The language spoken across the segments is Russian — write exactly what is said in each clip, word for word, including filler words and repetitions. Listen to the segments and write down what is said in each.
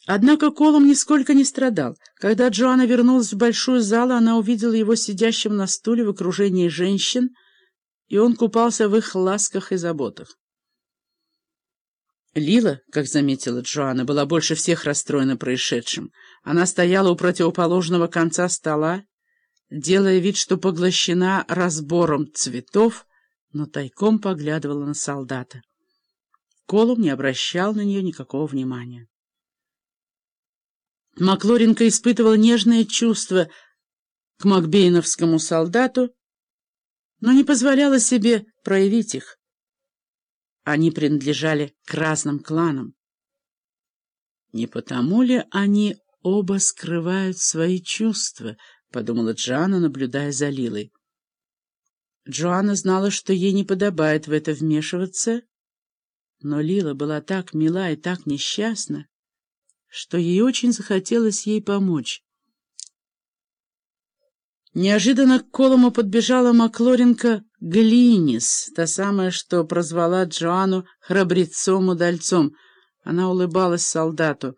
Однако Колум нисколько не страдал. Когда Джоанна вернулась в большую залу, она увидела его сидящим на стуле в окружении женщин, и он купался в их ласках и заботах. Лила, как заметила Джоанна, была больше всех расстроена происшедшим. Она стояла у противоположного конца стола, делая вид, что поглощена разбором цветов, но тайком поглядывала на солдата. Колум не обращал на нее никакого внимания. Маклоренко испытывал нежные чувства к макбейновскому солдату, но не позволяла себе проявить их. Они принадлежали к разным кланам. «Не потому ли они оба скрывают свои чувства?» — подумала Джоанна, наблюдая за Лилой. Джоанна знала, что ей не подобает в это вмешиваться, но Лила была так мила и так несчастна, что ей очень захотелось ей помочь. Неожиданно к Колуму подбежала Маклоренко Глинис, та самая, что прозвала Джоанну храбрецом-удальцом. Она улыбалась солдату.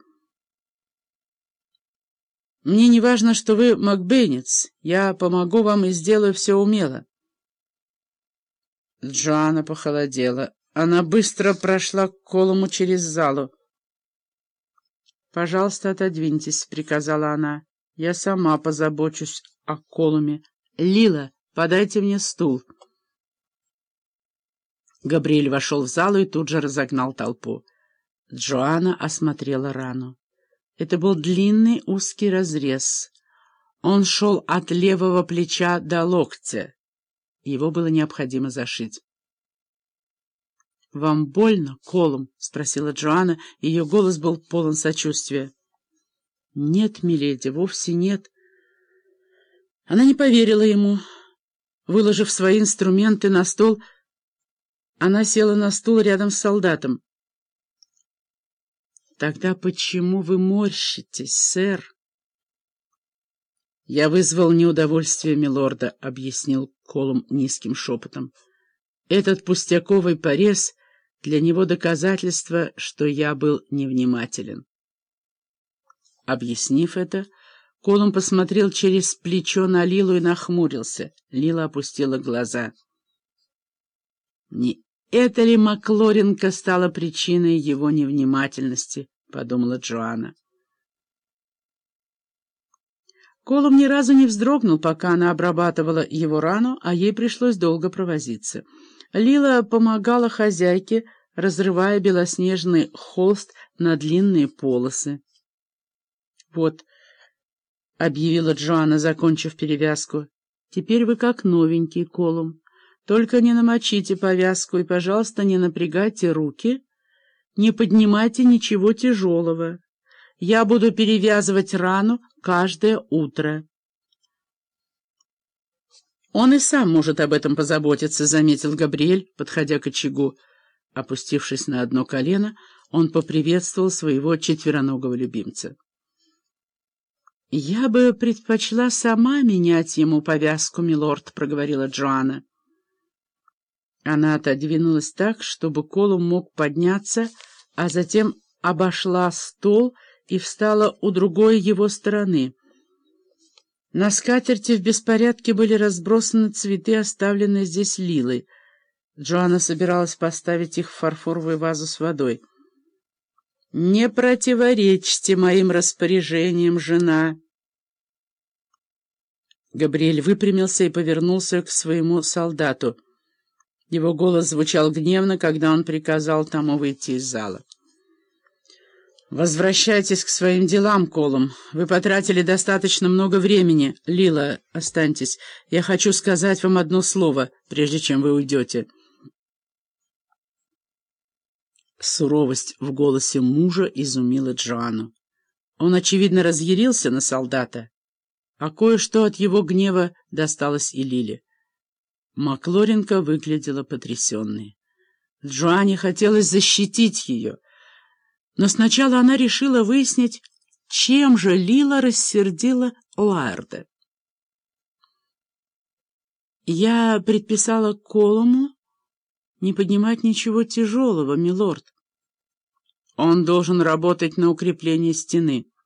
«Мне не важно, что вы макбейнец. Я помогу вам и сделаю все умело». Джоанна похолодела. Она быстро прошла к Колуму через залу. «Пожалуйста, отодвиньтесь», — приказала она. «Я сама позабочусь о Колуме. Лила, подайте мне стул». Габриэль вошел в залу и тут же разогнал толпу. Джоанна осмотрела рану. Это был длинный узкий разрез. Он шел от левого плеча до локтя. Его было необходимо зашить. «Вам больно, Колум?» — спросила Джоанна. Ее голос был полон сочувствия. «Нет, миледи, вовсе нет». Она не поверила ему. Выложив свои инструменты на стол, она села на стул рядом с солдатом. «Тогда почему вы морщитесь, сэр?» «Я вызвал неудовольствие милорда», — объяснил Колум низким шепотом. «Этот пустяковый порез для него доказательство, что я был невнимателен». Объяснив это, Колум посмотрел через плечо на Лилу и нахмурился. Лила опустила глаза. «Не это ли Маклоренко стала причиной его невнимательности?» — подумала Джоанна. Колум ни разу не вздрогнул, пока она обрабатывала его рану, а ей пришлось долго провозиться. Лила помогала хозяйке, разрывая белоснежный холст на длинные полосы. «Вот», — объявила Джоанна, закончив перевязку, — «теперь вы как новенький, Колум. Только не намочите повязку и, пожалуйста, не напрягайте руки, не поднимайте ничего тяжелого. Я буду перевязывать рану каждое утро». «Он и сам может об этом позаботиться», — заметил Габриэль, подходя к очагу. Опустившись на одно колено, он поприветствовал своего четвероногого любимца. «Я бы предпочла сама менять ему повязку, милорд», — проговорила Джоанна. Она отодвинулась так, чтобы Колум мог подняться, а затем обошла стол и встала у другой его стороны. На скатерти в беспорядке были разбросаны цветы, оставленные здесь Лилой. Джоанна собиралась поставить их в фарфоровую вазу с водой. «Не противоречьте моим распоряжениям, жена!» Габриэль выпрямился и повернулся к своему солдату. Его голос звучал гневно, когда он приказал тому выйти из зала. «Возвращайтесь к своим делам, Колум. Вы потратили достаточно много времени. Лила, останьтесь. Я хочу сказать вам одно слово, прежде чем вы уйдете». Суровость в голосе мужа изумила Джоанну. Он, очевидно, разъярился на солдата, а кое-что от его гнева досталось и Лиле. Маклоренко выглядела потрясенной. Джоанне хотелось защитить ее, но сначала она решила выяснить, чем же Лила рассердила Лаэрда. «Я предписала Колуму не поднимать ничего тяжелого, милорд». Он должен работать на укрепление стены.